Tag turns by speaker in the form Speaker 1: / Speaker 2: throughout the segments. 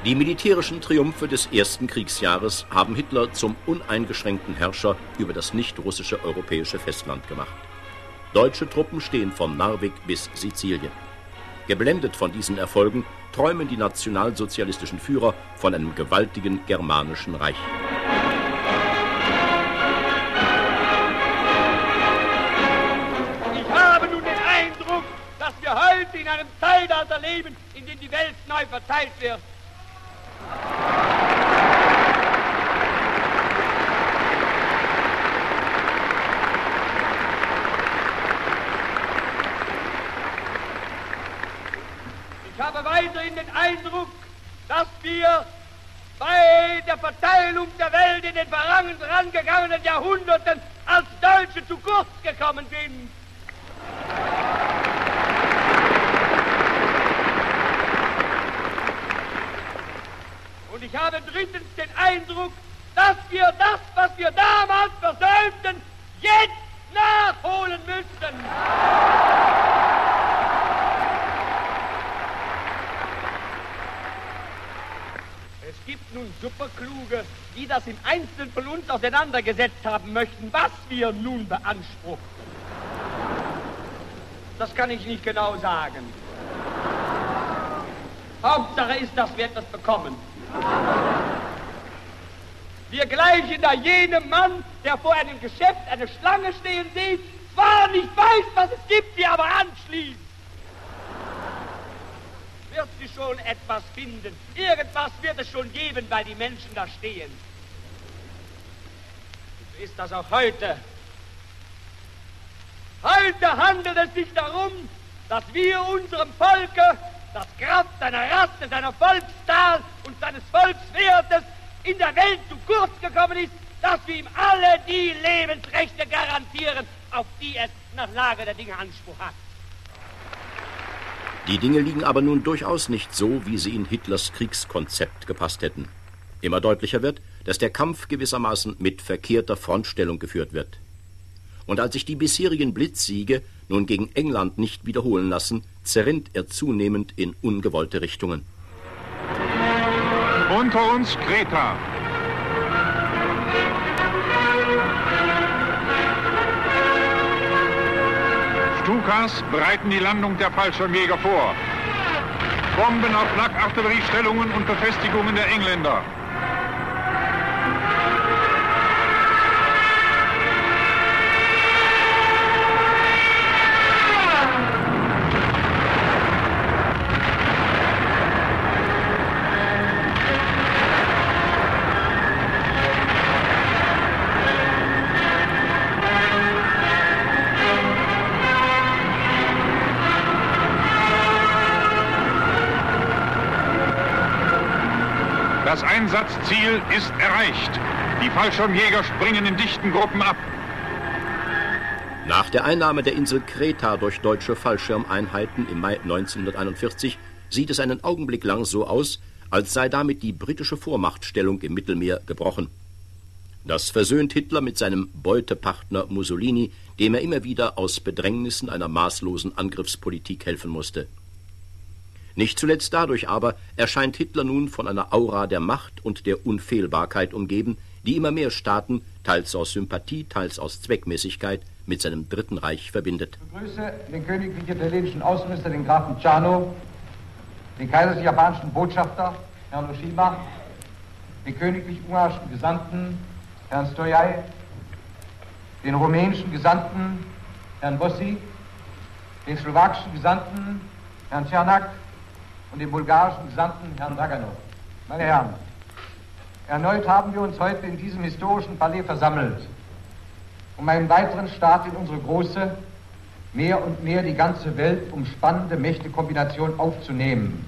Speaker 1: Die militärischen Triumphe des ersten Kriegsjahres haben Hitler zum uneingeschränkten Herrscher über das nicht-russische europäische Festland gemacht. Deutsche Truppen stehen von Narvik bis Sizilien. Geblendet von diesen Erfolgen träumen die nationalsozialistischen Führer von einem gewaltigen germanischen Reich.
Speaker 2: Ich habe nun den Eindruck, dass wir heute in einem Zeitalter leben, in dem die Welt neu verteilt wird. Ich habe weiterhin den Eindruck, dass wir bei der Verteilung der Welt in den vorangegangenen Jahrhunderten als Deutsche zu kurz gekommen sind. Und ich habe drittens den Eindruck, dass wir das, was wir damals versäumten, jetzt nachholen müssen. Es gibt nun Superkluge, die das im Einzelnen von uns auseinandergesetzt haben möchten, was wir nun beanspruchen. Das kann ich nicht genau sagen. Hauptsache ist, dass wir etwas bekommen. Wir gleichen da jenem Mann, der vor einem Geschäft eine Schlange stehen sieht, zwar nicht weiß, was es gibt, sie aber anschließt. Wird sie schon etwas finden. Irgendwas wird es schon geben, weil die Menschen da stehen. So ist das auch heute. Heute handelt es sich darum, dass wir unserem Volke, das Kraft seiner Rasse, seiner Volkszahl und seines Volkswertes in der Welt zu kurz gekommen ist, dass wir ihm alle die Lebensrechte garantieren, auf die es nach Lage der Dinge Anspruch hat.
Speaker 1: Die Dinge liegen aber nun durchaus nicht so, wie sie in Hitlers Kriegskonzept gepasst hätten. Immer deutlicher wird, dass der Kampf gewissermaßen mit verkehrter Frontstellung geführt wird. Und als sich die bisherigen Blitzsiege nun gegen England nicht wiederholen lassen, zerrinnt er zunehmend in ungewollte Richtungen.
Speaker 3: Unter uns Kreta. Stukas bereiten die Landung der Fallschirmjäger vor. Bomben auf Flak-Artilleriestellungen und Befestigungen der Engländer. Das Einsatzziel ist erreicht. Die Fallschirmjäger springen in dichten Gruppen ab.
Speaker 1: Nach der Einnahme der Insel Kreta durch deutsche Fallschirmeinheiten im Mai 1941 sieht es einen Augenblick lang so aus, als sei damit die britische Vormachtstellung im Mittelmeer gebrochen. Das versöhnt Hitler mit seinem Beutepartner Mussolini, dem er immer wieder aus Bedrängnissen einer maßlosen Angriffspolitik helfen musste. Nicht zuletzt dadurch aber erscheint Hitler nun von einer Aura der Macht und der Unfehlbarkeit umgeben, die immer mehr Staaten, teils aus Sympathie, teils aus Zweckmäßigkeit, mit seinem Dritten Reich verbindet.
Speaker 4: Ich begrüße den königlich italienischen Außenminister, den Grafen Ciano, den kaiserlich japanischen Botschafter, Herrn Oshima, den königlich ungarischen Gesandten, Herrn Stoiai, den rumänischen Gesandten, Herrn Bossi, den slowakischen Gesandten, Herrn Czernak, und den bulgarischen Gesandten, Herrn Draganov. Meine Herren, erneut haben wir uns heute in diesem historischen Palais versammelt, um einen weiteren Start in unsere große, mehr und mehr die ganze Welt umspannende Mächtekombination aufzunehmen.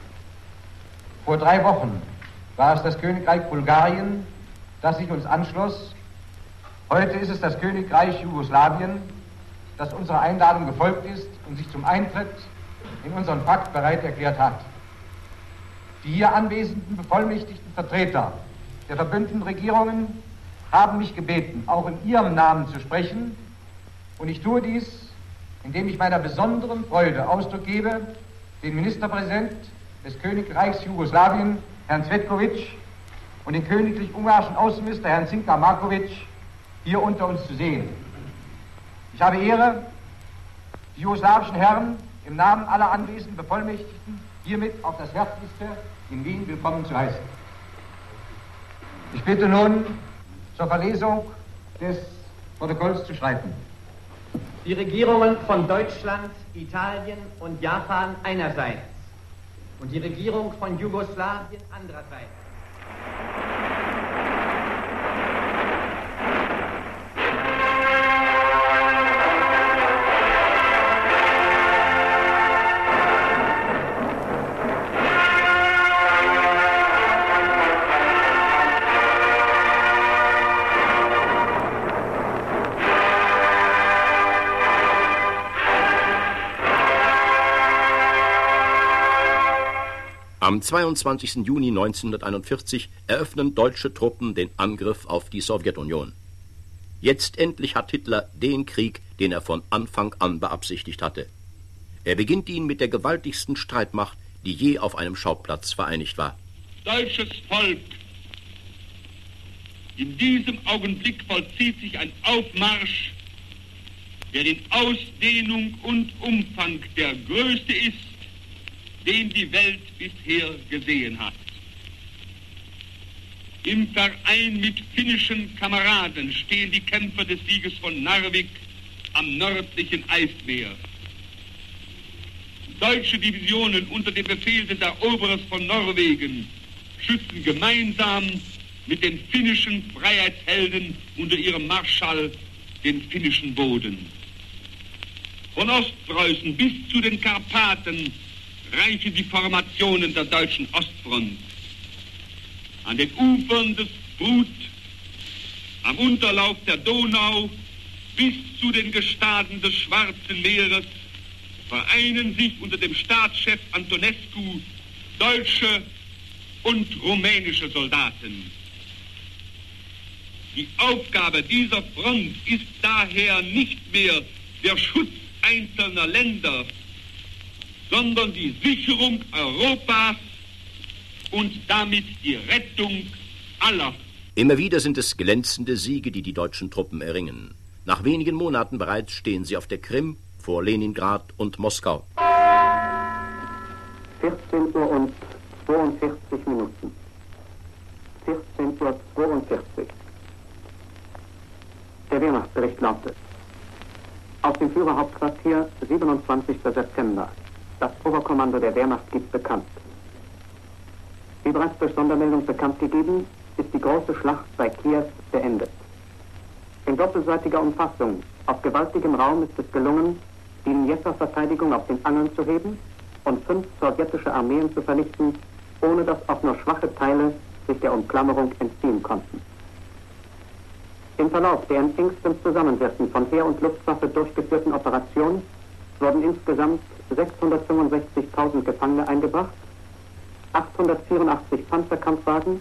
Speaker 4: Vor 3 Wochen war es das Königreich Bulgarien, das sich uns anschloss. Heute ist es das Königreich Jugoslawien, das unserer Einladung gefolgt ist und sich zum Eintritt in unseren Pakt bereit erklärt hat. Die hier anwesenden bevollmächtigten Vertreter der verbündeten Regierungen haben mich gebeten, auch in ihrem Namen zu sprechen, und ich tue dies, indem ich meiner besonderen Freude Ausdruck gebe, den Ministerpräsident des Königreichs Jugoslawien, Herrn Cvetkovic und den königlich-ungarischen Außenminister, Herrn Zinka Markovic, hier unter uns zu sehen. Ich habe Ehre, die jugoslawischen Herren im Namen aller anwesenden Bevollmächtigten hiermit auf das Herzlichste in Wien willkommen zu heißen. Ich bitte nun zur Verlesung des Protokolls zu schreiten.
Speaker 5: Die Regierungen von Deutschland, Italien und Japan einerseits und die Regierung von Jugoslawien andererseits.
Speaker 1: Am 22. Juni 1941 eröffnen deutsche Truppen den Angriff auf die Sowjetunion. Jetzt endlich hat Hitler den Krieg, den er von Anfang an beabsichtigt hatte. Er beginnt ihn mit der gewaltigsten Streitmacht, die je auf einem Schauplatz vereinigt war.
Speaker 6: Deutsches Volk, in diesem Augenblick vollzieht sich ein Aufmarsch, der in Ausdehnung und Umfang der größte ist, den die Welt bisher gesehen hat. Im Verein mit finnischen Kameraden stehen die Kämpfer des Sieges von Narvik am nördlichen Eismeer. Deutsche Divisionen unter dem Befehl des Eroberers von Norwegen schützen gemeinsam mit den finnischen Freiheitshelden unter ihrem Marschall den finnischen Boden. Von Ostpreußen bis zu den Karpaten reichen die Formationen der deutschen Ostfront. An den Ufern des Prut, am Unterlauf der Donau bis zu den Gestaden des Schwarzen Meeres vereinen sich unter dem Staatschef Antonescu deutsche und rumänische Soldaten. Die Aufgabe dieser Front ist daher nicht mehr der Schutz einzelner Länder, sondern die Sicherung Europas und damit die Rettung aller.
Speaker 1: Immer wieder sind es glänzende Siege, die die deutschen Truppen erringen. Nach wenigen Monaten bereits stehen sie auf der Krim, vor Leningrad und Moskau.
Speaker 7: 14 Uhr und 42 Minuten. 14 Uhr 42. Der Wehrmachtsbericht lautet: Aus dem Führerhauptquartier, 27. September. Das Oberkommando der Wehrmacht gibt bekannt. Wie bereits durch Sondermeldung bekannt gegeben, ist die große Schlacht bei Kiew beendet. In doppelseitiger Umfassung auf gewaltigem Raum ist es gelungen, die Dnieper-Verteidigung auf den Angeln zu heben und 5 sowjetische Armeen zu vernichten, ohne dass auch nur schwache Teile sich der Umklammerung entziehen konnten. Im Verlauf der in engstem Zusammenwirken von Heer und Luftwaffe durchgeführten Operation wurden insgesamt 665.000 Gefangene eingebracht, 884 Panzerkampfwagen,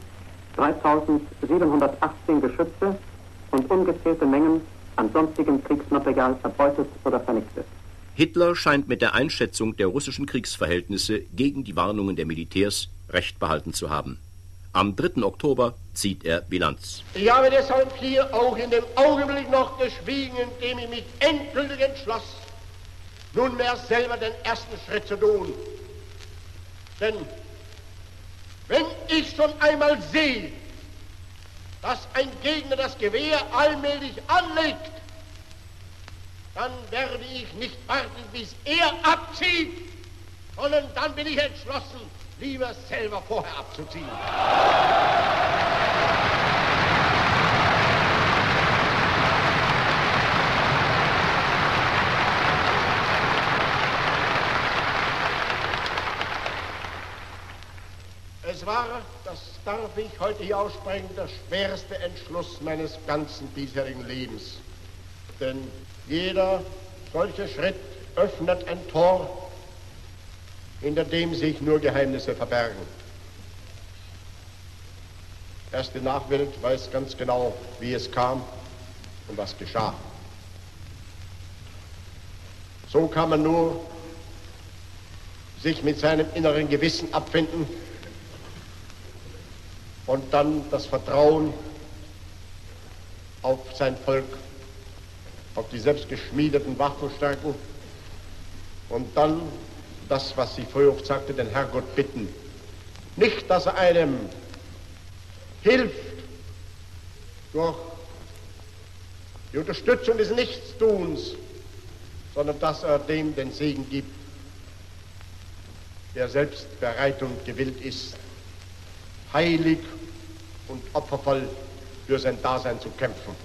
Speaker 7: 3.718 Geschütze und ungezählte Mengen an sonstigem Kriegsmaterial erbeutet oder vernichtet.
Speaker 1: Hitler scheint mit der Einschätzung der russischen Kriegsverhältnisse gegen die Warnungen der Militärs recht behalten zu haben. Am 3. Oktober zieht er Bilanz.
Speaker 8: Ich habe deshalb hier auch in dem Augenblick noch geschwiegen, in dem ich mich endgültig entschloss, nunmehr selber den ersten Schritt zu tun. Denn wenn ich schon einmal sehe, dass ein Gegner das Gewehr allmählich anlegt, dann werde ich nicht warten, bis er abzieht, sondern dann bin ich entschlossen, lieber selber vorher abzuziehen. Es war, das darf ich heute hier aussprechen, der schwerste Entschluss meines ganzen bisherigen Lebens. Denn jeder solche Schritt öffnet ein Tor, hinter dem sich nur Geheimnisse verbergen. Erst die Nachwelt weiß ganz genau, wie es kam und was geschah. So kann man nur sich mit seinem inneren Gewissen abfinden und dann das Vertrauen auf sein Volk, auf die selbst geschmiedeten Waffenstärken und dann das, was sie früher oft sagte, den Herrgott bitten. Nicht, dass er einem hilft durch die Unterstützung des Nichtstuns, sondern dass er dem den Segen gibt, der selbst bereit und gewillt ist, heilig und opfervoll für sein Dasein zu kämpfen.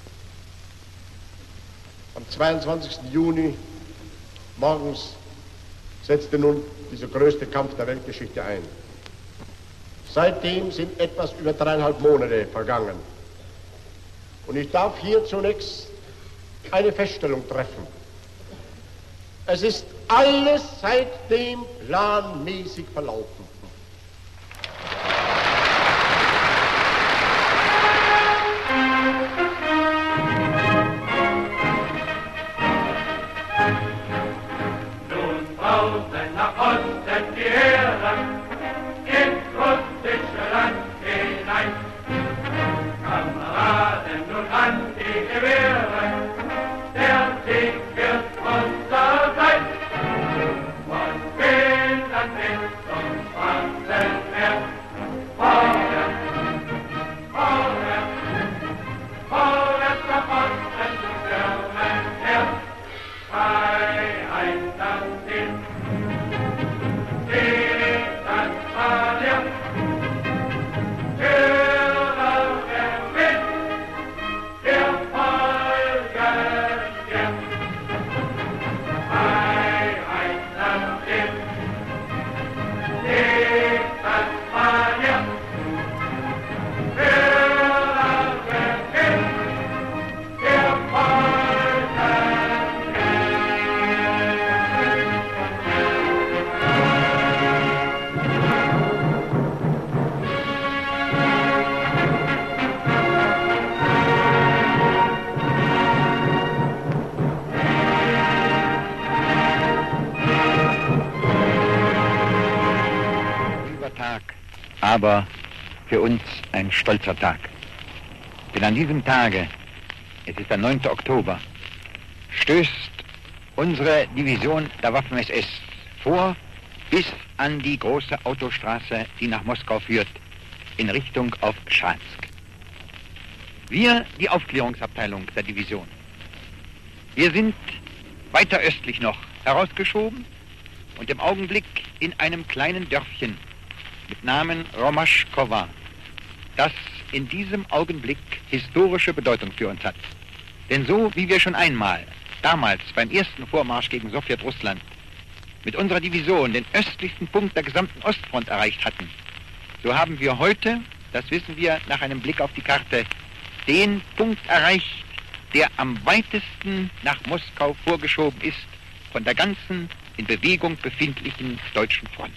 Speaker 8: Am 22. Juni morgens setzte nun dieser größte Kampf der Weltgeschichte ein. Seitdem sind etwas über 3,5 Monate vergangen. Und ich darf hier zunächst eine Feststellung treffen. Es ist alles seitdem planmäßig verlaufen.
Speaker 2: Nun draußen nach Osten die Herren, ins russische Land hinein. Kameraden, nun an die Gewehre, der Sieg wird unser sein. Von Finnland bis zum Schwarzen Meer, vorwärts, vorwärts, vorwärts nach Osten zu stürmen her. Freiheit das Ziel, steht das Verlier, Führer der Wind, wir folgen dir. Freiheit das Ziel, steht das Verlier, Führer der Wind, wir folgen dir.
Speaker 9: Lieber Tag, aber für uns ein stolzer Tag. Denn an diesem Tage, es ist der 9. Oktober, stößt unsere Division der Waffen-SS vor bis an die große Autostraße, die nach Moskau führt, in Richtung auf Schansk. Wir, die Aufklärungsabteilung der Division, wir sind weiter östlich noch herausgeschoben und im Augenblick in einem kleinen Dörfchen mit Namen Romaschkowa, das in diesem Augenblick historische Bedeutung für uns hat. Denn so wie wir schon einmal, damals beim ersten Vormarsch gegen Sowjetrussland, mit unserer Division den östlichsten Punkt der gesamten Ostfront erreicht hatten, so haben wir heute, das wissen wir nach einem Blick auf die Karte, den Punkt erreicht, der am weitesten nach Moskau vorgeschoben ist von der ganzen in Bewegung befindlichen deutschen Front.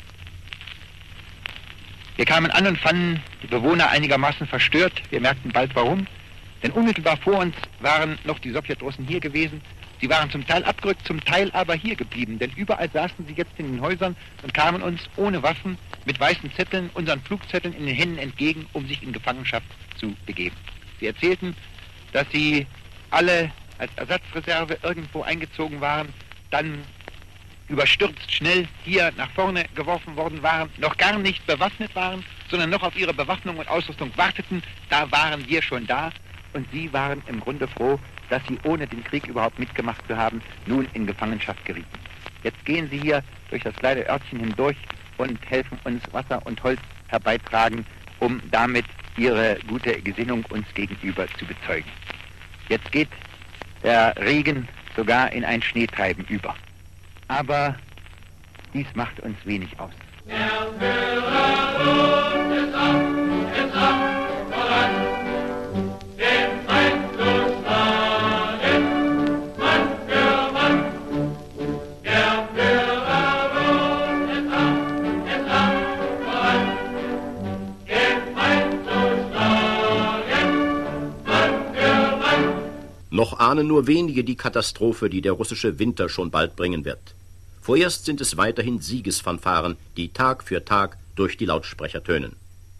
Speaker 9: Wir kamen an und fanden die Bewohner einigermaßen verstört. Wir merkten bald warum. Denn unmittelbar vor uns waren noch die Sowjetrussen hier gewesen. Sie waren zum Teil abgerückt, zum Teil aber hier geblieben. Denn überall saßen sie jetzt in den Häusern und kamen uns ohne Waffen mit weißen Zetteln, unseren Flugzetteln in den Händen entgegen, um sich in Gefangenschaft zu begeben. Sie erzählten, dass sie alle als Ersatzreserve irgendwo eingezogen waren, dann überstürzt schnell hier nach vorne geworfen worden waren, noch gar nicht bewaffnet waren, sondern noch auf ihre Bewaffnung und Ausrüstung warteten. Da waren wir schon da und sie waren im Grunde froh, dass sie ohne den Krieg überhaupt mitgemacht zu haben, nun in Gefangenschaft gerieten. Jetzt gehen sie hier durch das kleine Örtchen hindurch und helfen uns Wasser und Holz herbeitragen, um damit ihre gute Gesinnung uns gegenüber zu bezeugen. Jetzt geht der Regen sogar in ein Schneetreiben über. Aber dies macht uns wenig aus.
Speaker 2: Der Führer ruft es ab, voran, den Feind zu schlagen, Mann für Mann. Der Führer ruft es ab, voran, den Feind zu schlagen, Mann für Mann.
Speaker 1: Noch ahnen nur wenige die Katastrophe, die der russische Winter schon bald bringen wird. Vorerst sind es weiterhin Siegesfanfaren, die Tag für Tag durch die Lautsprecher tönen.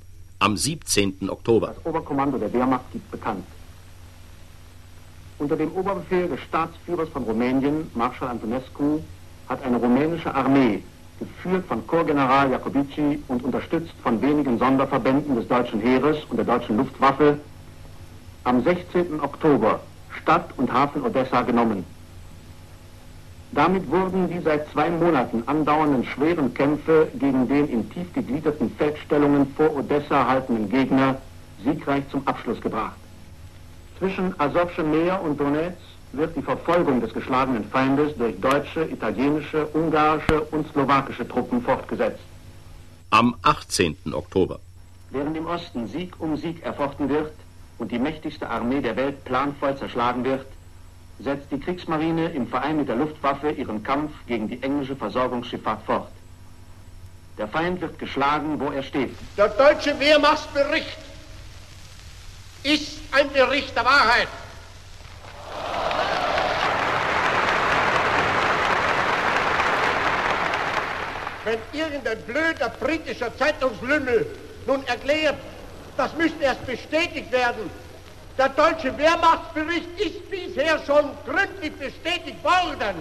Speaker 1: Am 17. Oktober.
Speaker 7: Das Oberkommando der Wehrmacht gibt bekannt. Unter dem Oberbefehl des Staatsführers von Rumänien, Marschall Antonescu, hat eine rumänische Armee, geführt von Korpsgeneral Jacobici und unterstützt von wenigen Sonderverbänden des deutschen Heeres und der deutschen Luftwaffe, am 16. Oktober Stadt und Hafen Odessa genommen. Damit wurden die seit 2 Monaten andauernden schweren Kämpfe gegen den in tief gegliederten Feldstellungen vor Odessa haltenden Gegner siegreich zum Abschluss gebracht. Zwischen Asowschem Meer und Donetsk wird die Verfolgung des geschlagenen Feindes durch deutsche, italienische, ungarische und slowakische Truppen fortgesetzt.
Speaker 1: Am 18. Oktober.
Speaker 7: Während im Osten Sieg um Sieg erfochten wird und die mächtigste Armee der Welt planvoll zerschlagen wird, setzt die Kriegsmarine im Verein mit der Luftwaffe ihren Kampf gegen die englische Versorgungsschifffahrt fort. Der Feind wird geschlagen, wo er steht.
Speaker 8: Der deutsche Wehrmachtsbericht ist ein Bericht der Wahrheit. Wenn irgendein blöder britischer Zeitungslümmel nun erklärt, das müsste erst bestätigt werden. Der deutsche Wehrmachtsbericht ist bisher schon gründlich bestätigt worden.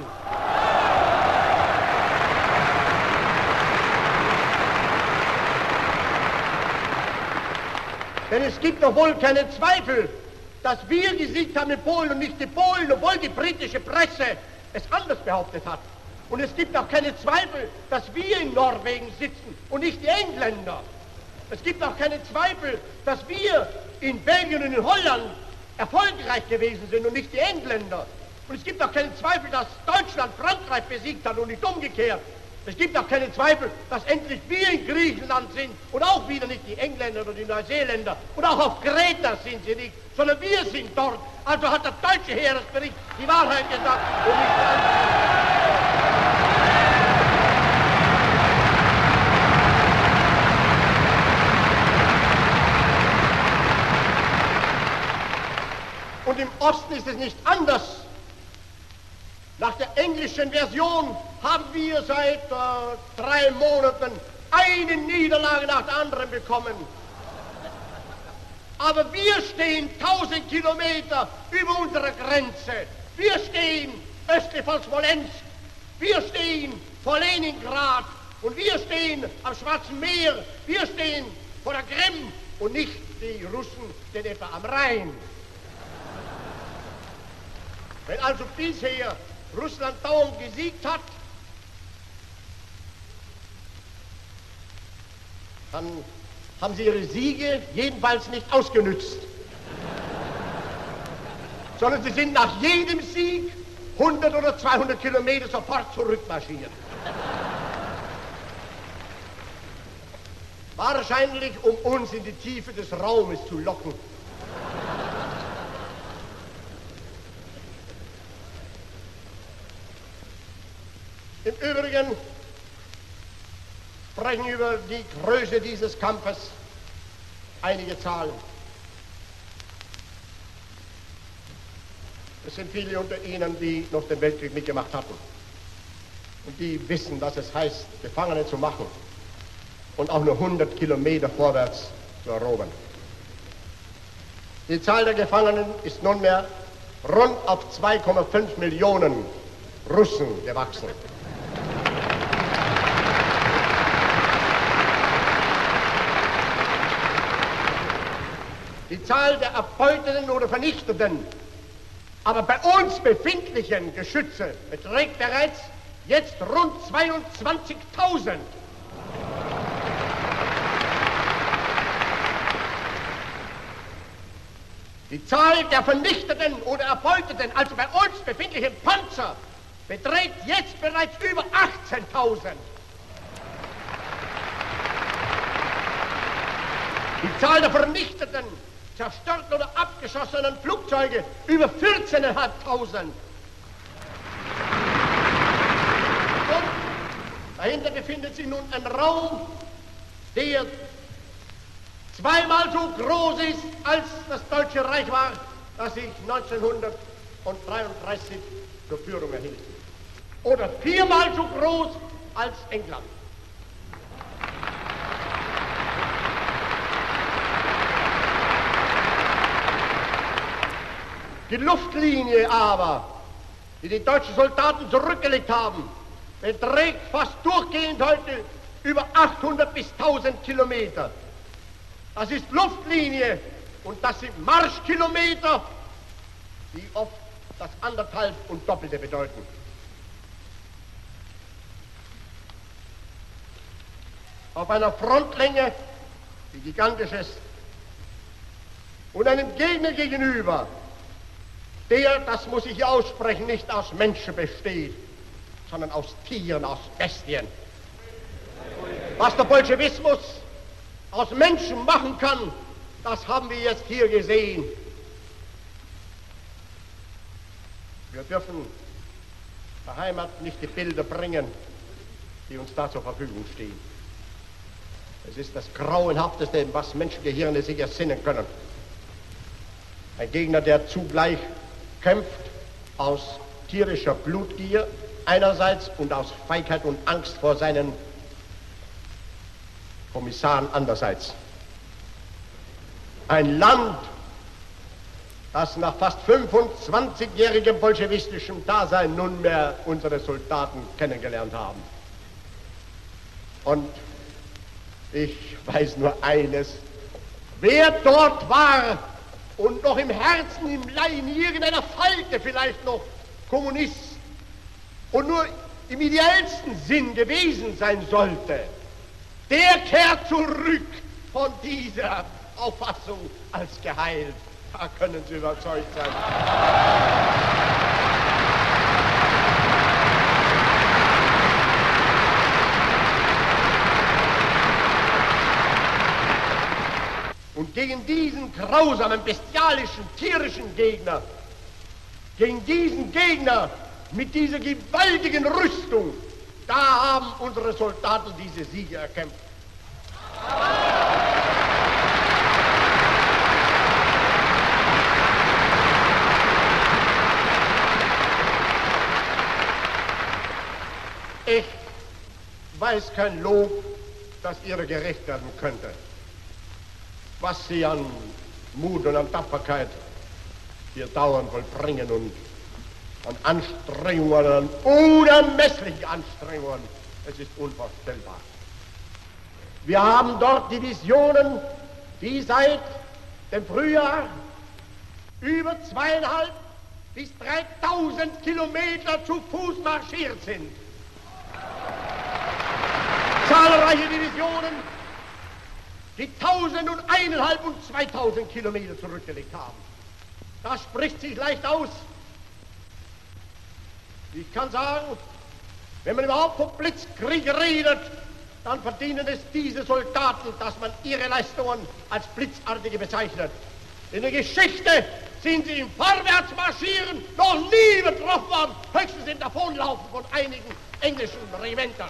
Speaker 8: Denn es gibt doch wohl keine Zweifel, dass wir gesiegt haben in Polen und nicht die Polen, obwohl die britische Presse es anders behauptet hat. Und es gibt auch keine Zweifel, dass wir in Norwegen sitzen und nicht die Engländer. Es gibt auch keine Zweifel, dass wir in Belgien und in Holland erfolgreich gewesen sind und nicht die Engländer. Und es gibt auch keine Zweifel, dass Deutschland Frankreich besiegt hat und nicht umgekehrt. Es gibt auch keine Zweifel, dass endlich wir in Griechenland sind und auch wieder nicht die Engländer oder die Neuseeländer. Und auch auf Kreta sind sie nicht, sondern wir sind dort. Also hat der deutsche Heeresbericht die Wahrheit gesagt und nicht die andere. Und im Osten ist es nicht anders. Nach der englischen Version haben wir seit 3 Monaten eine Niederlage nach der anderen bekommen. Aber wir stehen 1000 Kilometer über unserer Grenze. Wir stehen östlich von Smolensk. Wir stehen vor Leningrad. Und wir stehen am Schwarzen Meer. Wir stehen vor der Krim. Und nicht die Russen stehen etwa am Rhein. Wenn also bisher Russland dauernd gesiegt hat, dann haben sie ihre Siege jedenfalls nicht ausgenützt. Sondern sie sind nach jedem Sieg 100 oder 200 Kilometer sofort zurückmarschiert. Wahrscheinlich, um uns in die Tiefe des Raumes zu locken. Im Übrigen sprechen über die Größe dieses Kampfes einige Zahlen. Es sind viele unter Ihnen, die noch den Weltkrieg mitgemacht hatten und die wissen, was es heißt, Gefangene zu machen und auch nur 100 Kilometer vorwärts zu erobern. Die Zahl der Gefangenen ist nunmehr rund auf 2,5 Millionen Russen gewachsen. Die Zahl der erbeuteten oder vernichteten, aber bei uns befindlichen Geschütze beträgt bereits jetzt rund 22.000. Die Zahl der vernichteten oder erbeuteten, also bei uns befindlichen Panzer, beträgt jetzt bereits über 18.000. Die Zahl der vernichteten, zerstörten oder abgeschossenen Flugzeuge über 14.500. Und dahinter befindet sich nun ein Raum, der zweimal so groß ist, als das Deutsche Reich war, das sich 1933 zur Führung erhielt. Oder 4-mal so groß als England. Die Luftlinie aber, die die deutschen Soldaten zurückgelegt haben, beträgt fast durchgehend heute über 800 bis 1000 Kilometer. Das ist Luftlinie und das sind Marschkilometer, die oft das anderthalb und Doppelte bedeuten. Auf einer Frontlänge, die gigantisch ist, und einem Gegner gegenüber, der, das muss ich hier aussprechen, nicht aus Menschen besteht, sondern aus Tieren, aus Bestien. Was der Bolschewismus aus Menschen machen kann, das haben wir jetzt hier gesehen. Wir dürfen der Heimat nicht die Bilder bringen, die uns da zur Verfügung stehen. Es ist das Grauenhafteste, was Menschengehirne sich ersinnen können. Ein Gegner, der zugleich kämpft aus tierischer Blutgier einerseits und aus Feigheit und Angst vor seinen Kommissaren andererseits. Ein Land, das nach fast 25-jährigem bolschewistischem Dasein nunmehr unsere Soldaten kennengelernt haben. Und ich weiß nur eines: Wer dort war und noch im Herzen, im Leib, in irgendeiner Falte vielleicht noch Kommunist und nur im ideellsten Sinn gewesen sein sollte, der kehrt zurück von dieser Auffassung als geheilt. Da können Sie überzeugt sein. Und gegen diesen grausamen, bestialischen, tierischen Gegner, gegen diesen Gegner mit dieser gewaltigen Rüstung, da haben unsere Soldaten diese Siege erkämpft. Ich weiß kein Lob, das ihrer gerecht werden könnte. Was sie an Mut und an Tapferkeit hier dauernd vollbringen und an Anstrengungen, an unermesslichen Anstrengungen, es ist unvorstellbar. Wir haben dort Divisionen, die seit dem Frühjahr über 2.500 bis 3.000 Kilometer zu Fuß marschiert sind. Zahlreiche Divisionen, die 1.000 und 1.500 und 2.000 Kilometer zurückgelegt haben. Das spricht sich leicht aus. Ich kann sagen, wenn man überhaupt vom Blitzkrieg redet, dann verdienen es diese Soldaten, dass man ihre Leistungen als blitzartige bezeichnet. In der Geschichte sind sie im Vorwärtsmarschieren noch nie betroffen worden, höchstens im Davonlaufen von einigen englischen Regimentern.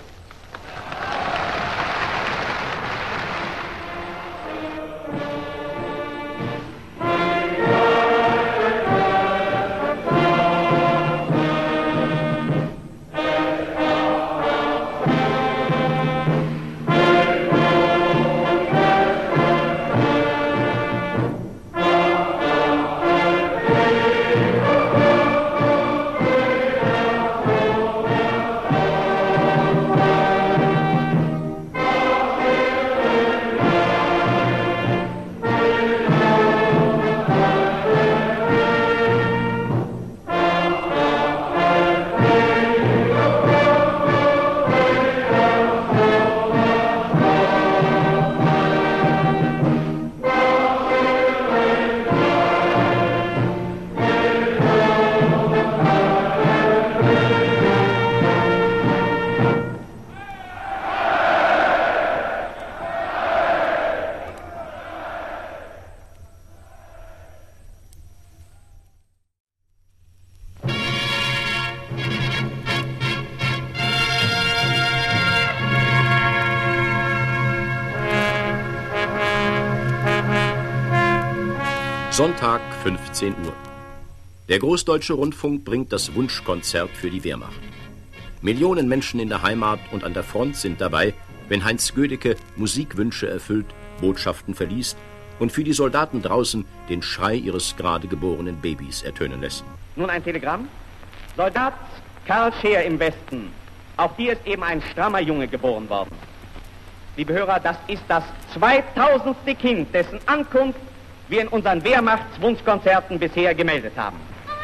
Speaker 1: Sonntag, 15 Uhr. Der Großdeutsche Rundfunk bringt das Wunschkonzert für die Wehrmacht. Millionen Menschen in der Heimat und an der Front sind dabei, wenn Heinz Gödecke Musikwünsche erfüllt, Botschaften verliest und für die Soldaten draußen den Schrei ihres gerade geborenen Babys ertönen lässt.
Speaker 5: Nun ein Telegramm. Soldat Karl Scheer im Westen. Auf die ist eben ein strammer Junge geboren worden. Liebe Hörer, das ist das 2000. Kind, dessen Ankunft wir in unseren Wehrmachtswunschkonzerten bisher gemeldet haben.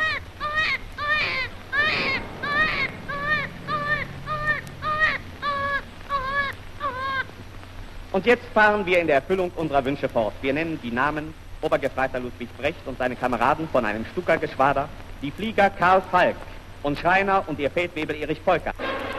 Speaker 5: Und jetzt fahren wir in der Erfüllung unserer Wünsche fort. Wir nennen die Namen Obergefreiter Ludwig Brecht und seine Kameraden von einem Stuckergeschwader, die Flieger Karl Falk und Schreiner und ihr Feldwebel Erich Polka.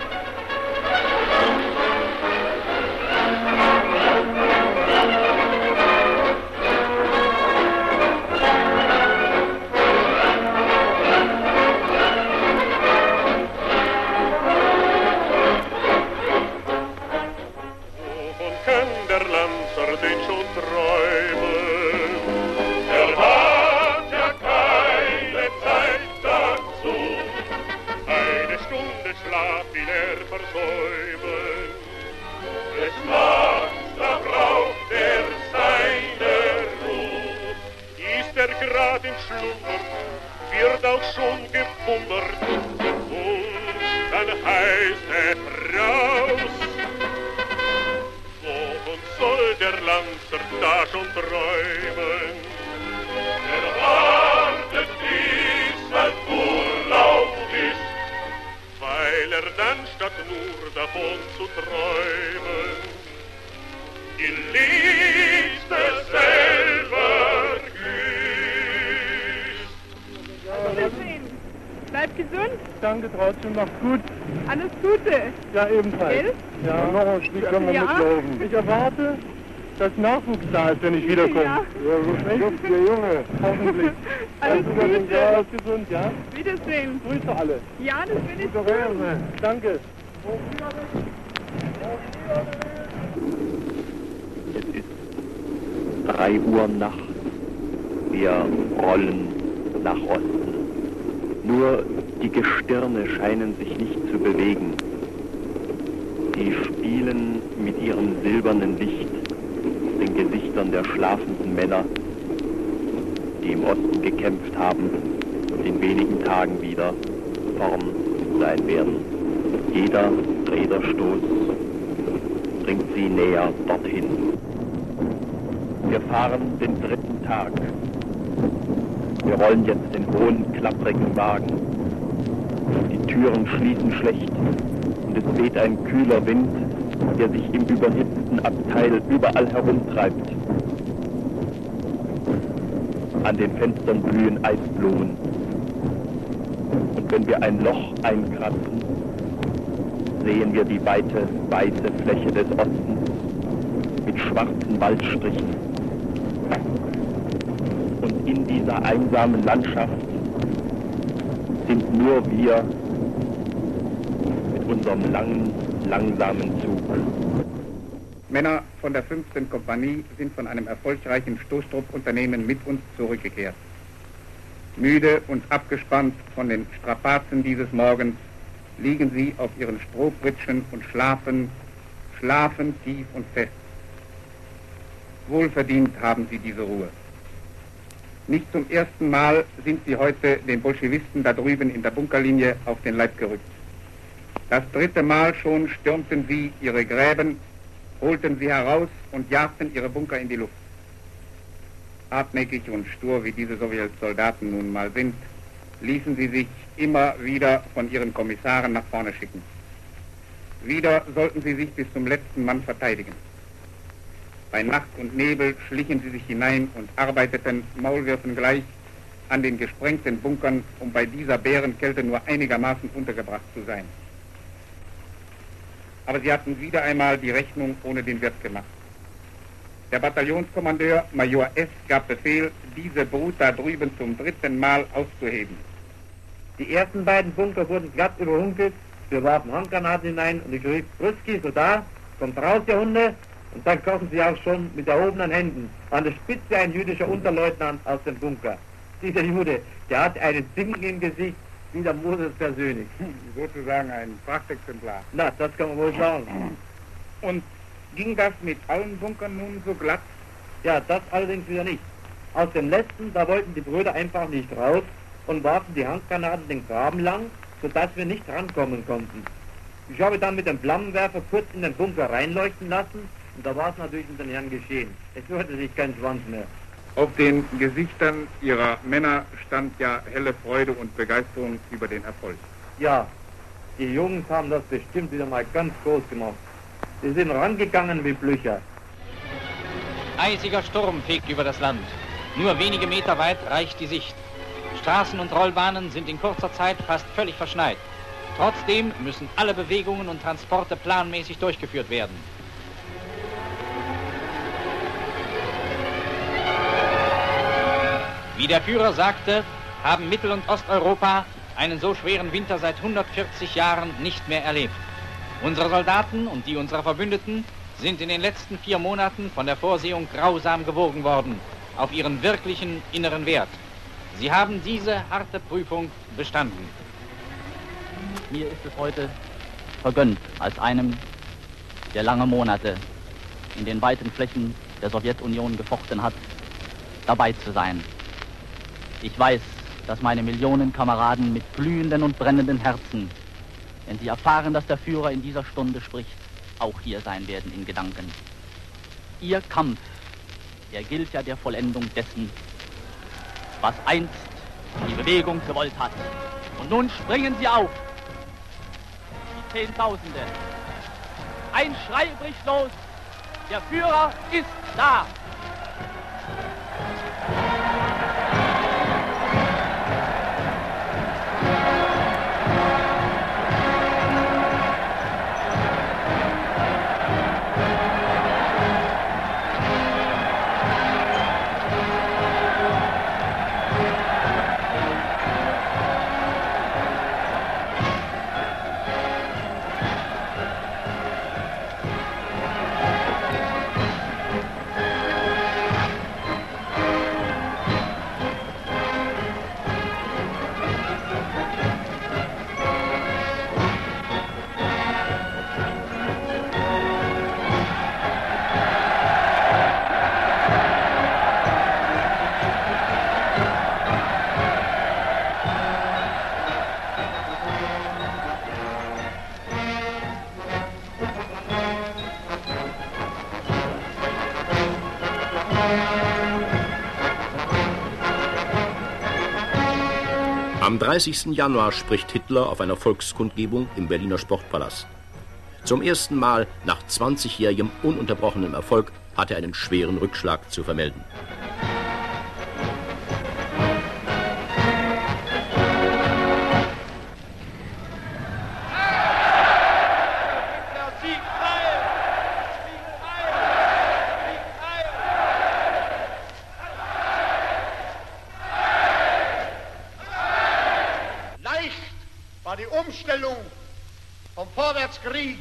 Speaker 10: Danke trotzdem, macht's gut.
Speaker 11: Alles Gute.
Speaker 10: Ja, ebenfalls.
Speaker 11: Gell?
Speaker 10: Ja, noch ein Stück können wir mitlaufen. Ich erwarte, dass Nachwuchs da ist, wenn ich wiederkomme.
Speaker 11: Ja.
Speaker 10: So ihr Junge, hoffentlich.
Speaker 11: Alles Gute.
Speaker 10: Ja, alles gesund, ja?
Speaker 11: Wiedersehen.
Speaker 10: Grüße alle.
Speaker 11: Ja, das will ich
Speaker 10: Gute Reise. Danke.
Speaker 12: Es ist 3 Uhr Nacht. Wir rollen nach Osten. Nur die Gestirne scheinen sich nicht zu bewegen. Sie spielen mit ihrem silbernen Licht den Gesichtern der schlafenden Männer, die im Osten gekämpft haben und in wenigen Tagen wieder vorn sein werden. Jeder Räderstoß bringt sie näher dorthin. Wir fahren den 3. Tag. Wir rollen jetzt den hohen, klapprigen Wagen. Die Türen schließen schlecht und es weht ein kühler Wind, der sich im überhitzten Abteil überall herumtreibt. An den Fenstern blühen Eisblumen. Und wenn wir ein Loch einkratzen, sehen wir die weite, weiße Fläche des Ostens mit schwarzen Waldstrichen. Und in dieser einsamen Landschaft sind nur wir mit unserem langen, langsamen Zug.
Speaker 13: Männer von der 5. Kompanie sind von einem erfolgreichen Stoßtrupp-Unternehmen mit uns zurückgekehrt. Müde und abgespannt von den Strapazen dieses Morgens liegen sie auf ihren Strohpritschen und schlafen tief und fest. Wohlverdient haben sie diese Ruhe. Nicht zum ersten Mal sind sie heute den Bolschewisten da drüben in der Bunkerlinie auf den Leib gerückt. Das 3. Mal schon stürmten sie ihre Gräben, holten sie heraus und jagten ihre Bunker in die Luft. Hartnäckig und stur wie diese Sowjetsoldaten nun mal sind, ließen sie sich immer wieder von ihren Kommissaren nach vorne schicken. Wieder sollten sie sich bis zum letzten Mann verteidigen. Bei Nacht und Nebel schlichen sie sich hinein und arbeiteten Maulwürfen gleich an den gesprengten Bunkern, um bei dieser Bärenkälte nur einigermaßen untergebracht zu sein. Aber sie hatten wieder einmal die Rechnung ohne den Wirt gemacht. Der Bataillonskommandeur Major S. gab Befehl, diese Brut da drüben zum 3. Mal auszuheben.
Speaker 14: Die ersten beiden Bunker wurden glatt überrumpelt. Wir warfen Handgranaten hinein und ich rief, Ruski, so da, kommt raus, ihr Hunde. Und dann kochen sie auch schon mit erhobenen Händen. An der Spitze ein jüdischer Unterleutnant aus dem Bunker. Dieser Jude, der hatte einen Zinken im Gesicht, wie der Moses persönlich.
Speaker 13: Sozusagen ein Prachtexemplar.
Speaker 14: Na, das kann man wohl sagen.
Speaker 13: Und ging das mit allen Bunkern nun so glatt?
Speaker 14: Ja, das allerdings wieder nicht. Aus dem letzten, da wollten die Brüder einfach nicht raus und warfen die Handgranaten den Graben lang, sodass wir nicht rankommen konnten. Ich habe dann mit dem Flammenwerfer kurz in den Bunker reinleuchten lassen und da war es natürlich mit den Herren geschehen. Es rührte sich kein Schwanz mehr.
Speaker 13: Auf den Gesichtern ihrer Männer stand ja helle Freude und Begeisterung über den Erfolg.
Speaker 14: Ja, die Jungs haben das bestimmt wieder mal ganz groß gemacht. Sie sind rangegangen wie Blücher.
Speaker 15: Eisiger Sturm fegt über das Land. Nur wenige Meter weit reicht die Sicht. Straßen und Rollbahnen sind in kurzer Zeit fast völlig verschneit. Trotzdem müssen alle Bewegungen und Transporte planmäßig durchgeführt werden. Wie der Führer sagte, haben Mittel- und Osteuropa einen so schweren Winter seit 140 Jahren nicht mehr erlebt. Unsere Soldaten und die unserer Verbündeten sind in den letzten 4 Monaten von der Vorsehung grausam gewogen worden, auf ihren wirklichen inneren Wert. Sie haben diese harte Prüfung bestanden.
Speaker 16: Mir ist es heute vergönnt, als einem, der lange Monate in den weiten Flächen der Sowjetunion gefochten hat, dabei zu sein. Ich weiß, dass meine Millionen Kameraden mit glühenden und brennenden Herzen, wenn sie erfahren, dass der Führer in dieser Stunde spricht, auch hier sein werden in Gedanken. Ihr Kampf, der gilt ja der Vollendung dessen, was einst die Bewegung gewollt hat. Und nun springen sie auf, die Zehntausende. Ein Schrei bricht los, der Führer ist da.
Speaker 1: Am 30. Januar spricht Hitler auf einer Volkskundgebung im Berliner Sportpalast. Zum ersten Mal nach 20-jährigem ununterbrochenem Erfolg hat er einen schweren Rückschlag zu vermelden.
Speaker 8: Umstellung vom Vorwärtskrieg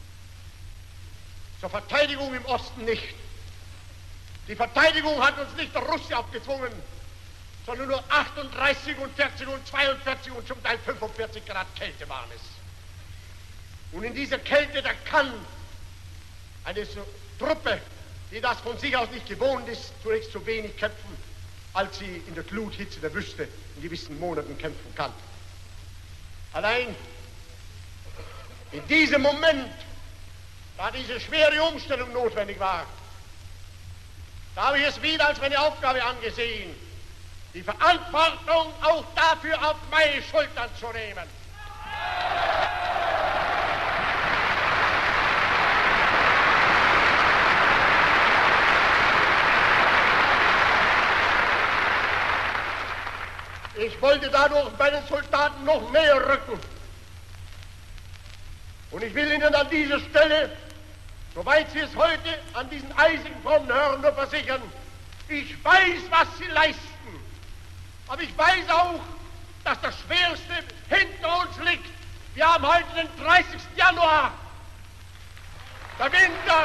Speaker 8: zur Verteidigung im Osten nicht. Die Verteidigung hat uns nicht der Russe aufgezwungen, sondern nur 38 und 40 und 42 und zum Teil 45 Grad Kälte waren es. Und in dieser Kälte, da kann eine Truppe, die das von sich aus nicht gewohnt ist, zunächst so wenig kämpfen, als sie in der Gluthitze der Wüste in gewissen Monaten kämpfen kann. Allein in diesem Moment, da diese schwere Umstellung notwendig war, da habe ich es wieder als meine Aufgabe angesehen, die Verantwortung auch dafür auf meine Schultern zu nehmen. Ich wollte dadurch bei den Soldaten noch näher rücken. Und ich will Ihnen an dieser Stelle, soweit Sie es heute an diesen eisigen Fronten hören, nur versichern, ich weiß, was Sie leisten. Aber ich weiß auch, dass das Schwerste hinter uns liegt. Wir haben heute den 30. Januar. Der Winter.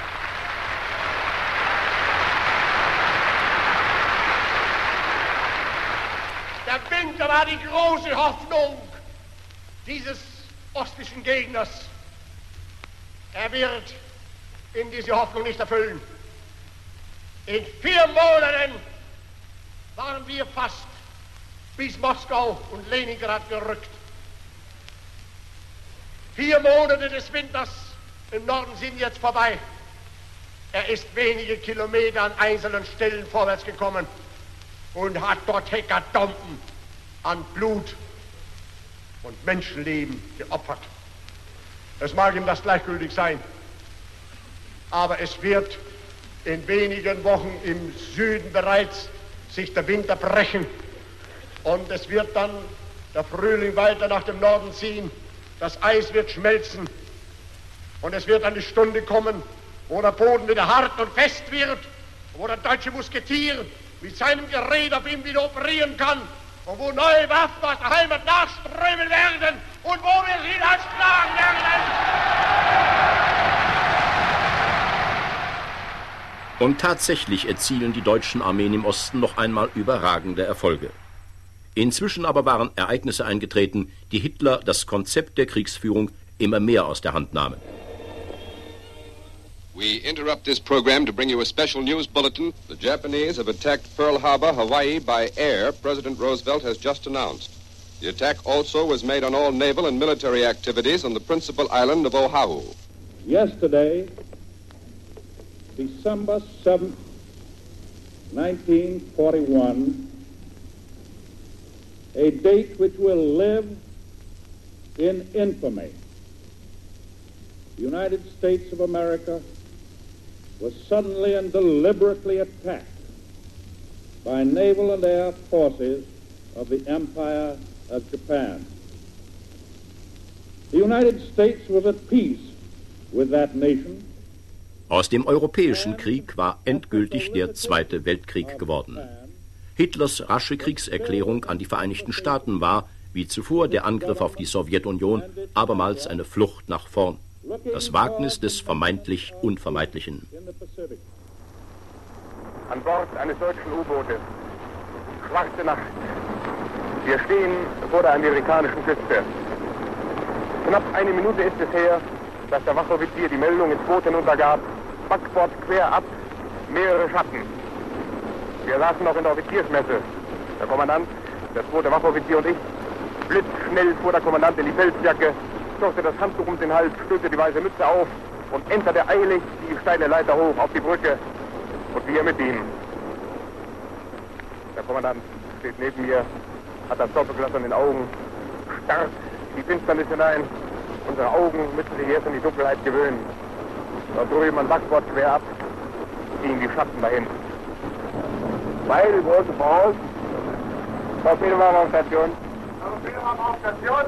Speaker 8: Der Winter war die große Hoffnung dieses ostischen Gegners. Er wird ihm diese Hoffnung nicht erfüllen. In 4 Monaten waren wir fast bis Moskau und Leningrad gerückt. 4 Monate des Winters im Norden sind jetzt vorbei. Er ist wenige Kilometer an einzelnen Stellen vorwärts gekommen und hat dort Hekatomben an Blut und Menschenleben geopfert. Es mag ihm das gleichgültig sein, aber es wird in wenigen Wochen im Süden bereits sich der Winter brechen und es wird dann der Frühling weiter nach dem Norden ziehen, das Eis wird schmelzen und es wird eine Stunde kommen, wo der Boden wieder hart und fest wird, wo der deutsche Musketier mit seinem Gerät auf ihm wieder operieren kann und wo neue Waffen aus der Heimat nachströmen werden und wo wir sie dann schlagen werden.
Speaker 1: Und tatsächlich erzielen die deutschen Armeen im Osten noch einmal überragende Erfolge. Inzwischen aber waren Ereignisse eingetreten, die Hitler das Konzept der Kriegsführung immer mehr aus der Hand nahmen.
Speaker 17: We interrupt this program to bring you a special news bulletin. The Japanese have attacked Pearl Harbor, Hawaii by air, President Roosevelt has just announced. The attack also was made on all naval and military activities on the principal island of Oahu.
Speaker 18: Yesterday, December 7th, 1941, a date which will live in infamy. The United States of America was suddenly and deliberately attacked by naval and air forces of the Empire of Japan. The United States was at peace with that nation.
Speaker 1: Aus dem Europäischen Krieg war endgültig der Zweite Weltkrieg geworden. Hitlers rasche Kriegserklärung an die Vereinigten Staaten war, wie zuvor der Angriff auf die Sowjetunion, abermals eine Flucht nach vorn. Das Wagnis des vermeintlich Unvermeidlichen.
Speaker 13: An Bord eines deutschen U-Bootes. Schwarze Nacht. Wir stehen vor der amerikanischen Küste. Knapp 1 Minute ist es her, dass der Wachoffizier die Meldung ins Boot hinuntergab. Backbord quer ab, mehrere Schatten. Wir saßen noch in der Offiziersmesse. Der Kommandant, der zweite Wachoffizier und ich. Blitzschnell fuhr der Kommandant in die Pelzjacke, zockte das Handtuch um den Hals, stülpte die weiße Mütze auf und enterte eilig die steile Leiter hoch auf die Brücke und wir mit ihm. Der Kommandant steht neben mir, hat das Doppelglas an den Augen, starrt in die Finsternis hinein. Unsere Augen müssen sich erst an die Dunkelheit gewöhnen. Dort drüben an Backbord quer ab, ziehen die Schatten dahin. Beide große voraus. Torpedowagen auf Station. Torpedowagen auf Station.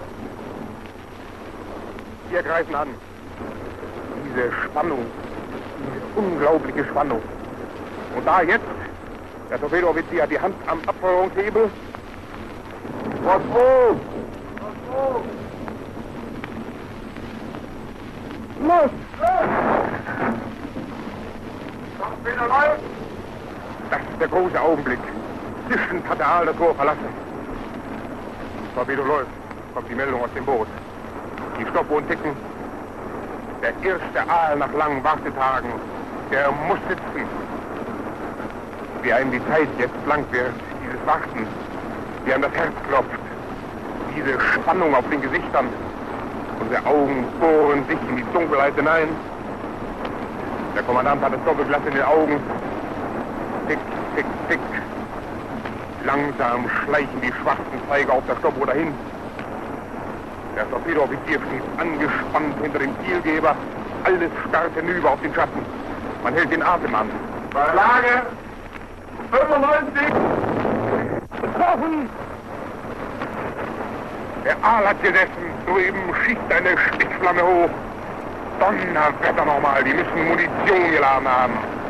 Speaker 13: Wir greifen an. Diese Spannung, diese unglaubliche Spannung. Und da jetzt, der Torpedooffizier hat die Hand am Abfeuerungshebel. Was los? Was los? Los! Torpedo läuft! Das ist der große Augenblick. Zischend hat der Aal das Tor verlassen. Torpedo läuft, kommt die Meldung aus dem Boot. Die Stoppuhren ticken. Der erste Aal nach langen Wartetagen, der muss sitzen. Wie einem die Zeit jetzt blank wird, dieses Warten, wie einem das Herz klopft. Diese Spannung auf den Gesichtern. Unsere Augen bohren sich in die Dunkelheit hinein. Der Kommandant hat das Doppelglas in den Augen. Tick, tick, tick. Langsam schleichen die schwarzen Zeiger auf der Stoppuhr dahin. Der Torpedooffizier steht angespannt hinter dem Kielgeber. Alles starrt hinüber auf den Schatten. Man hält den Atem an. Bei Lage 95. Getroffen! Der Aal hat gesessen. Soeben schießt eine Stichflamme hoch. Donnerwetter nochmal. Die müssen Munition geladen haben.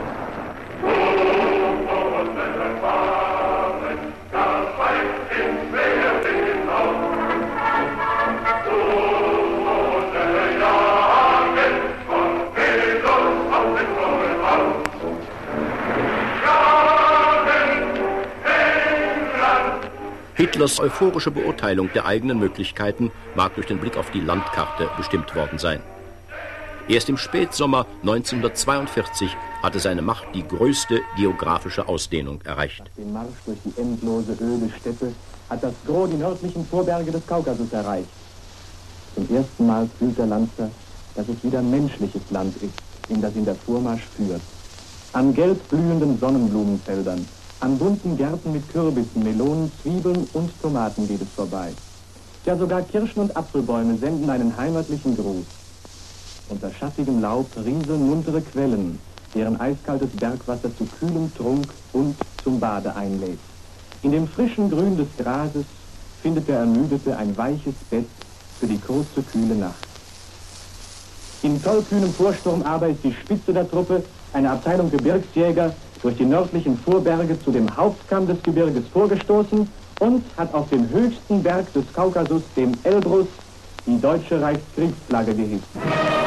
Speaker 1: Hitlers euphorische Beurteilung der eigenen Möglichkeiten mag durch den Blick auf die Landkarte bestimmt worden sein. Erst im Spätsommer 1942 hatte seine Macht die größte geografische Ausdehnung erreicht.
Speaker 19: Nach dem Marsch durch die endlose, öde Steppe hat das Gros die nördlichen Vorberge des Kaukasus erreicht. Zum ersten Mal fühlt der Lanzer, dass es wieder menschliches Land ist, in das ihn der Vormarsch führt. An gelb blühenden Sonnenblumenfeldern, an bunten Gärten mit Kürbissen, Melonen, Zwiebeln und Tomaten geht es vorbei. Ja, sogar Kirschen- und Apfelbäume senden einen heimatlichen Gruß. Unter schattigem Laub rieseln muntere Quellen, deren eiskaltes Bergwasser zu kühlem Trunk und zum Bade einlädt. In dem frischen Grün des Grases findet der Ermüdete ein weiches Bett für die kurze, kühle Nacht. In tollkühnem Vorsturm aber ist die Spitze der Truppe, eine Abteilung Gebirgsjäger, durch die nördlichen Vorberge zu dem Hauptkamm des Gebirges vorgestoßen und hat auf dem höchsten Berg des Kaukasus, dem Elbrus, die deutsche Reichskriegsflagge gehisst.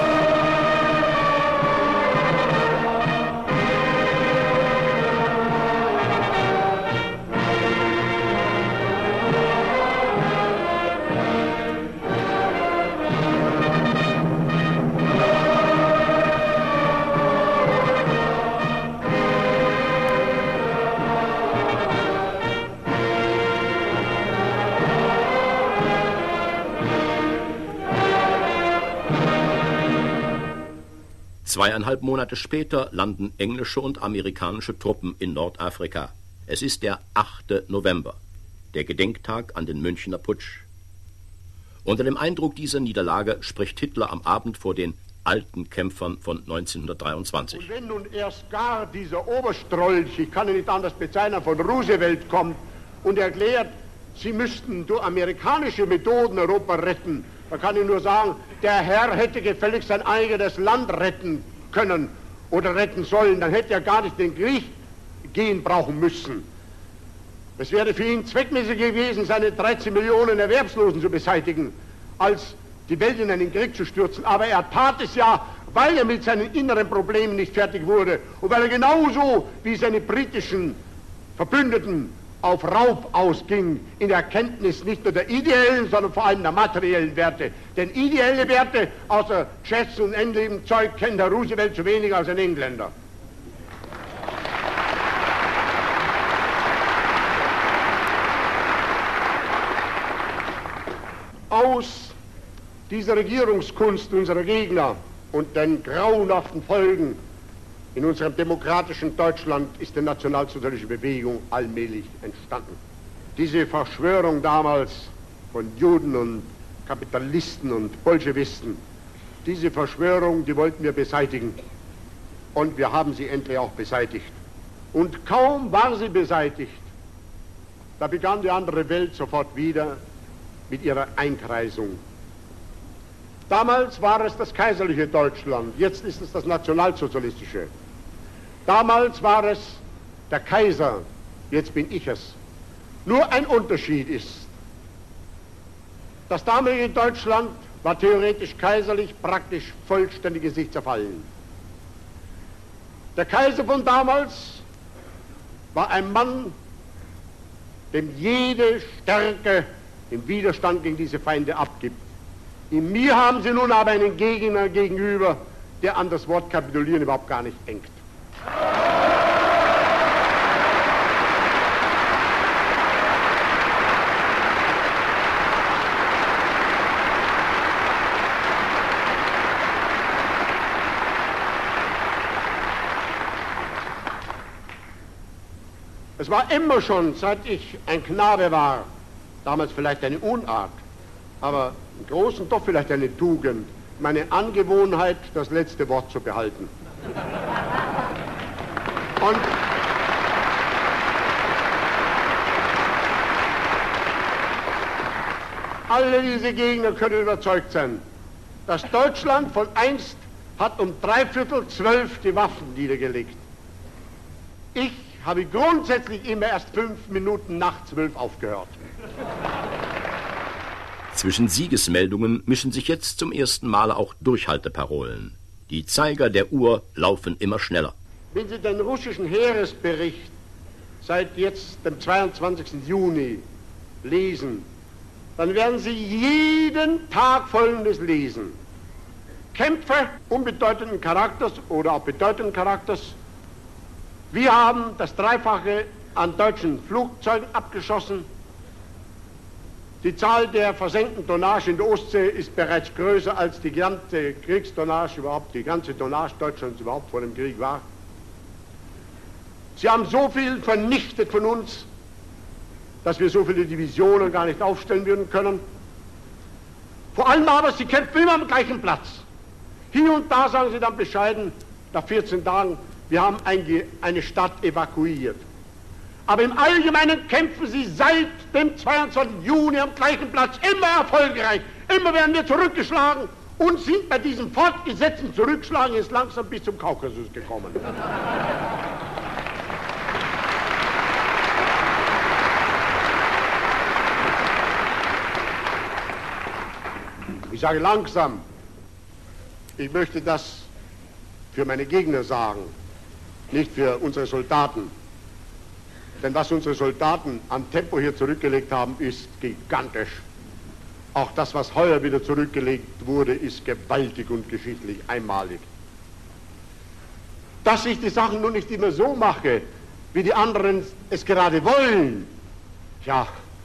Speaker 1: Zweieinhalb Monate später landen englische und amerikanische Truppen in Nordafrika. Es ist der 8. November, der Gedenktag an den Münchener Putsch. Unter dem Eindruck dieser Niederlage spricht Hitler am Abend vor den alten Kämpfern von 1923.
Speaker 8: Und wenn nun erst gar dieser Oberstrolch, ich kann ihn nicht anders bezeichnen, von Roosevelt kommt und erklärt, sie müssten durch amerikanische Methoden Europa retten, da kann ich nur sagen, der Herr hätte gefälligst sein eigenes Land retten können oder retten sollen. Dann hätte er gar nicht den Krieg gehen brauchen müssen. Es wäre für ihn zweckmäßiger gewesen, seine 13 Millionen Erwerbslosen zu beseitigen, als die Welt in einen Krieg zu stürzen. Aber er tat es ja, weil er mit seinen inneren Problemen nicht fertig wurde und weil er genauso wie seine britischen Verbündeten auf Raub ausging, in Erkenntnis nicht nur der ideellen, sondern vor allem der materiellen Werte. Denn ideelle Werte außer Chess und Endlebenzeug kennt Herr Roosevelt so wenig als ein Engländer. Aus dieser Regierungskunst unserer Gegner und den grauenhaften Folgen in unserem demokratischen Deutschland ist die nationalsozialistische Bewegung allmählich entstanden. Diese Verschwörung damals von Juden und Kapitalisten und Bolschewisten, diese Verschwörung, die wollten wir beseitigen. Und wir haben sie endlich auch beseitigt. Und kaum war sie beseitigt, da begann die andere Welt sofort wieder mit ihrer Einkreisung. Damals war es das kaiserliche Deutschland, jetzt ist es das nationalsozialistische. Damals war es der Kaiser, jetzt bin ich es. Nur ein Unterschied ist, das damalige Deutschland war theoretisch kaiserlich, praktisch vollständig in sich zerfallen. Der Kaiser von damals war ein Mann, dem jede Stärke im Widerstand gegen diese Feinde abgibt. In mir haben sie nun aber einen Gegner gegenüber, der an das Wort kapitulieren überhaupt gar nicht denkt. Es war immer schon, seit ich ein Knabe war, damals vielleicht eine Unart, aber im Großen doch vielleicht eine Tugend, meine Angewohnheit, das letzte Wort zu behalten. Und alle diese Gegner können überzeugt sein, dass Deutschland von einst hat um 11:45 die Waffen niedergelegt. Ich habe grundsätzlich immer erst 5 Minuten nach 12 aufgehört.
Speaker 1: Zwischen Siegesmeldungen mischen sich jetzt zum ersten Mal auch Durchhalteparolen. Die Zeiger der Uhr laufen immer schneller.
Speaker 8: Wenn Sie den russischen Heeresbericht seit jetzt dem 22. Juni lesen, dann werden Sie jeden Tag Folgendes lesen. Kämpfe unbedeutenden Charakters oder auch bedeutenden Charakters. Wir haben das Dreifache an deutschen Flugzeugen abgeschossen. Die Zahl der versenkten Tonnage in der Ostsee ist bereits größer als die ganze Kriegstonnage überhaupt, die ganze Tonnage Deutschlands überhaupt vor dem Krieg war. Sie haben so viel vernichtet von uns, dass wir so viele Divisionen gar nicht aufstellen würden können. Vor allem aber, sie kämpfen immer am gleichen Platz. Hier und da sagen sie dann bescheiden, nach 14 Tagen, wir haben eine Stadt evakuiert. Aber im Allgemeinen kämpfen sie seit dem 22. Juni am gleichen Platz, immer erfolgreich. Immer werden wir zurückgeschlagen und sind bei diesem fortgesetzten Zurückschlagen jetzt langsam bis zum Kaukasus gekommen. Ich sage langsam, ich möchte das für meine Gegner sagen, nicht für unsere Soldaten. Denn was unsere Soldaten an Tempo hier zurückgelegt haben, ist gigantisch. Auch das, was heuer wieder zurückgelegt wurde, ist gewaltig und geschichtlich einmalig. Dass ich die Sachen nun nicht immer so mache, wie die anderen es gerade wollen, ja,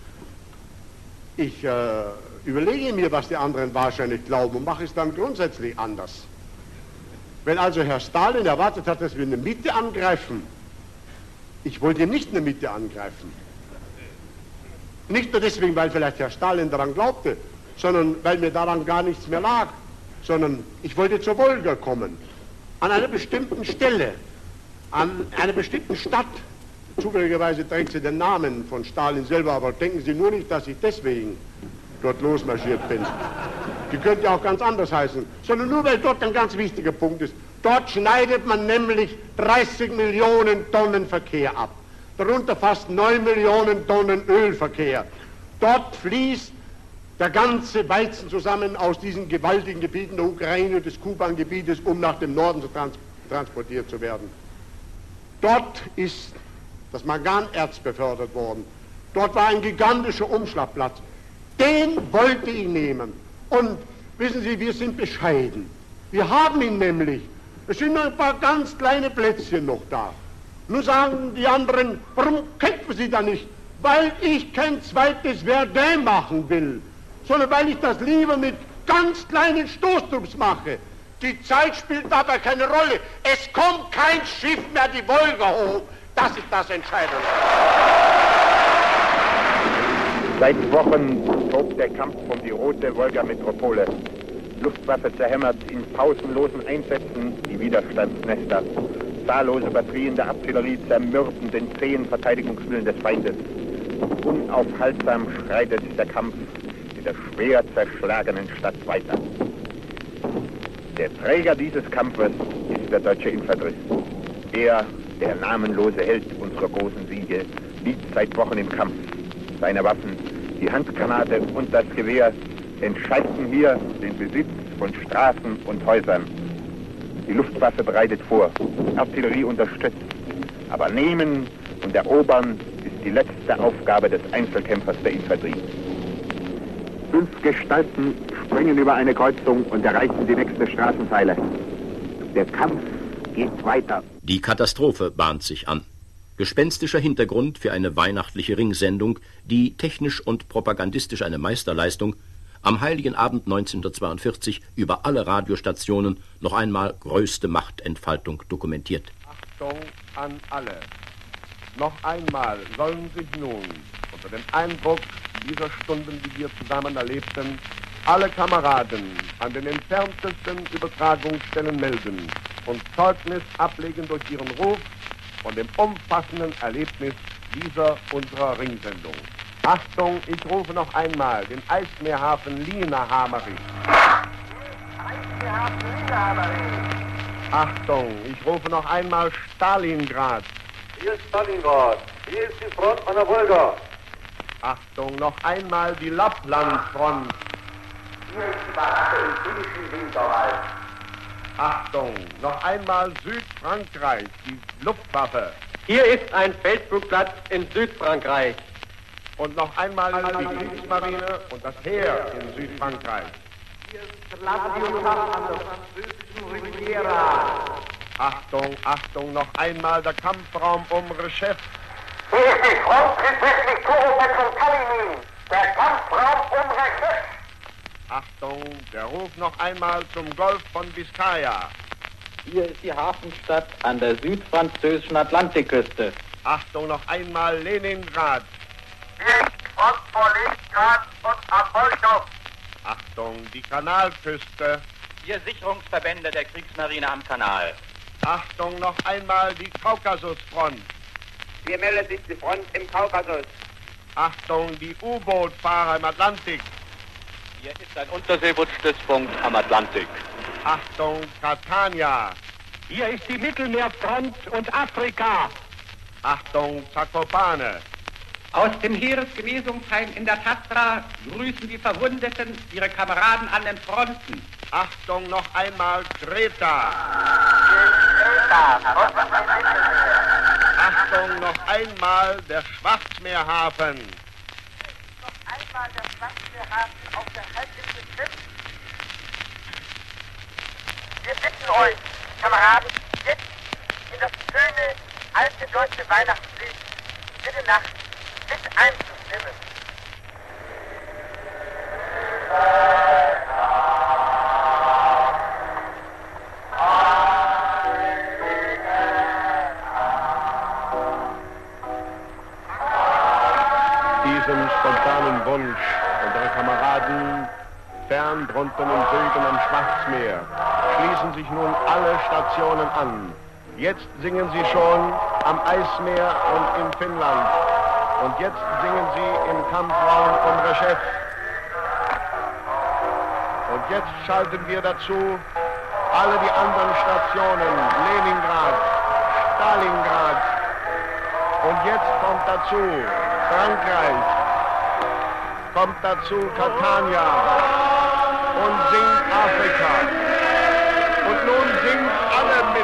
Speaker 8: ich überlege mir, was die anderen wahrscheinlich glauben und mache es dann grundsätzlich anders. Wenn also Herr Stalin erwartet hat, dass wir in der Mitte angreifen, ich wollte nicht in der Mitte angreifen. Nicht nur deswegen, weil vielleicht Herr Stalin daran glaubte, sondern weil mir daran gar nichts mehr lag, sondern ich wollte zur Wolga kommen, an einer bestimmten Stelle, an einer bestimmten Stadt. Zufälligerweise trägt sie den Namen von Stalin selber, aber denken Sie nur nicht, dass ich deswegen dort losmarschiert bin. Die könnte auch ganz anders heißen, sondern nur, weil dort ein ganz wichtiger Punkt ist. Dort schneidet man nämlich 30 Millionen Tonnen Verkehr ab, darunter fast 9 Millionen Tonnen Ölverkehr. Dort fließt der ganze Weizen zusammen aus diesen gewaltigen Gebieten der Ukraine und des Kuban-Gebietes, um nach dem Norden transportiert zu werden. Dort ist das Manganerz befördert worden. Dort war ein gigantischer Umschlagplatz. Den wollte ich nehmen. Und wissen Sie, wir sind bescheiden. Wir haben ihn nämlich. Es sind nur ein paar ganz kleine Plätzchen noch da. Nun sagen die anderen, warum kämpfen Sie da nicht? Weil ich kein zweites Verdun machen will, sondern weil ich das lieber mit ganz kleinen Stoßtrupps mache. Die Zeit spielt dabei keine Rolle. Es kommt kein Schiff mehr die Wolga hoch. Das ist das Entscheidende.
Speaker 9: Seit Wochen tobt der Kampf um die rote Wolga-Metropole. Luftwaffe zerhämmert in pausenlosen Einsätzen die Widerstandsnester. Zahllose Batterien der Artillerie zermürben den zähen Verteidigungswillen des Feindes. Unaufhaltsam schreitet der Kampf in der schwer zerschlagenen Stadt weiter. Der Träger dieses Kampfes ist der deutsche Infanterist. Er, der namenlose Held unserer großen Siege, liegt seit Wochen im Kampf. Seine Waffen, die Handgranate und das Gewehr entscheiden hier den Besitz von Straßen und Häusern. Die Luftwaffe bereitet vor, Artillerie unterstützt. Aber nehmen und erobern ist die letzte Aufgabe des Einzelkämpfers der Infanterie. 5 Gestalten springen über eine Kreuzung und erreichen die nächste Straßenzeile. Der Kampf geht weiter.
Speaker 1: Die Katastrophe bahnt sich an. Gespenstischer Hintergrund für eine weihnachtliche Ringsendung, die technisch und propagandistisch eine Meisterleistung, am Heiligen Abend 1942 über alle Radiostationen noch einmal größte Machtentfaltung dokumentiert.
Speaker 8: Achtung an alle. Noch einmal sollen sich nun unter dem Eindruck dieser Stunden, die wir zusammen erlebten, alle Kameraden an den entferntesten Übertragungsstellen melden und Zeugnis ablegen durch ihren Ruf von dem umfassenden Erlebnis dieser unserer Ringsendung. Achtung, ich rufe noch einmal den Eismeerhafen Lienahamarie. Eismeerhafen Lienahamarie. Achtung, ich rufe noch einmal Stalingrad.
Speaker 10: Hier ist Stalingrad. Hier ist die Front an der Wolga.
Speaker 8: Achtung, noch einmal die Lapplandfront.
Speaker 10: Hier ist die Baracke im finnischen Winterwald.
Speaker 8: Achtung, noch einmal Südfrankreich, die Luftwaffe.
Speaker 5: Hier ist ein Feldflugplatz in Südfrankreich.
Speaker 8: Und noch einmal die Kriegsmarine und das Heer in Südfrankreich. Achtung, Achtung, noch einmal der Kampfraum um Reshef.
Speaker 20: Hier ist die Front südwestlich Turopex und Kalinin. Der Kampfraum um Reshef.
Speaker 8: Achtung, der Ruf noch einmal zum Golf von Biskaya.
Speaker 14: Hier ist die Hafenstadt an der südfranzösischen Atlantikküste.
Speaker 8: Achtung, noch einmal Leningrad.
Speaker 20: Hier ist die Front vor Leningrad und Apolchow.
Speaker 8: Achtung, die Kanalküste.
Speaker 5: Hier Sicherungsverbände der Kriegsmarine am Kanal.
Speaker 8: Achtung, noch einmal die Kaukasusfront.
Speaker 20: Hier meldet sich die Front im Kaukasus.
Speaker 8: Achtung, die U-Boot-Fahrer im Atlantik.
Speaker 5: Hier ist ein Unterseebootsstützpunkt am Atlantik.
Speaker 8: Achtung, Catania.
Speaker 20: Hier ist die Mittelmeerfront und Afrika.
Speaker 8: Achtung, Zakopane.
Speaker 5: Aus dem Heeresgenesungsheim in der Tastra grüßen die Verwundeten ihre Kameraden an den Fronten.
Speaker 8: Achtung, noch einmal Kreta. Achtung, noch einmal der Schwarzmeerhafen.
Speaker 20: Noch einmal der Schwarzmeerhafen auf der Halbinsel Krim. Wir bitten euch, Kameraden, jetzt in das schöne, alte deutsche Weihnachtslied Stille Nacht mit einzustimmen.
Speaker 8: Diesem spontanen Wunsch unserer Kameraden fern drunten im Süden am Schwarzmeer schließen sich nun alle Stationen an. Jetzt singen sie schon am Eismeer und in Finnland. Und jetzt singen sie im Kampfraum um Reshef. Und jetzt schalten wir dazu alle die anderen Stationen, Leningrad, Stalingrad. Und jetzt kommt dazu Frankreich, kommt dazu Catania und singt Afrika. Und nun singt alle mit.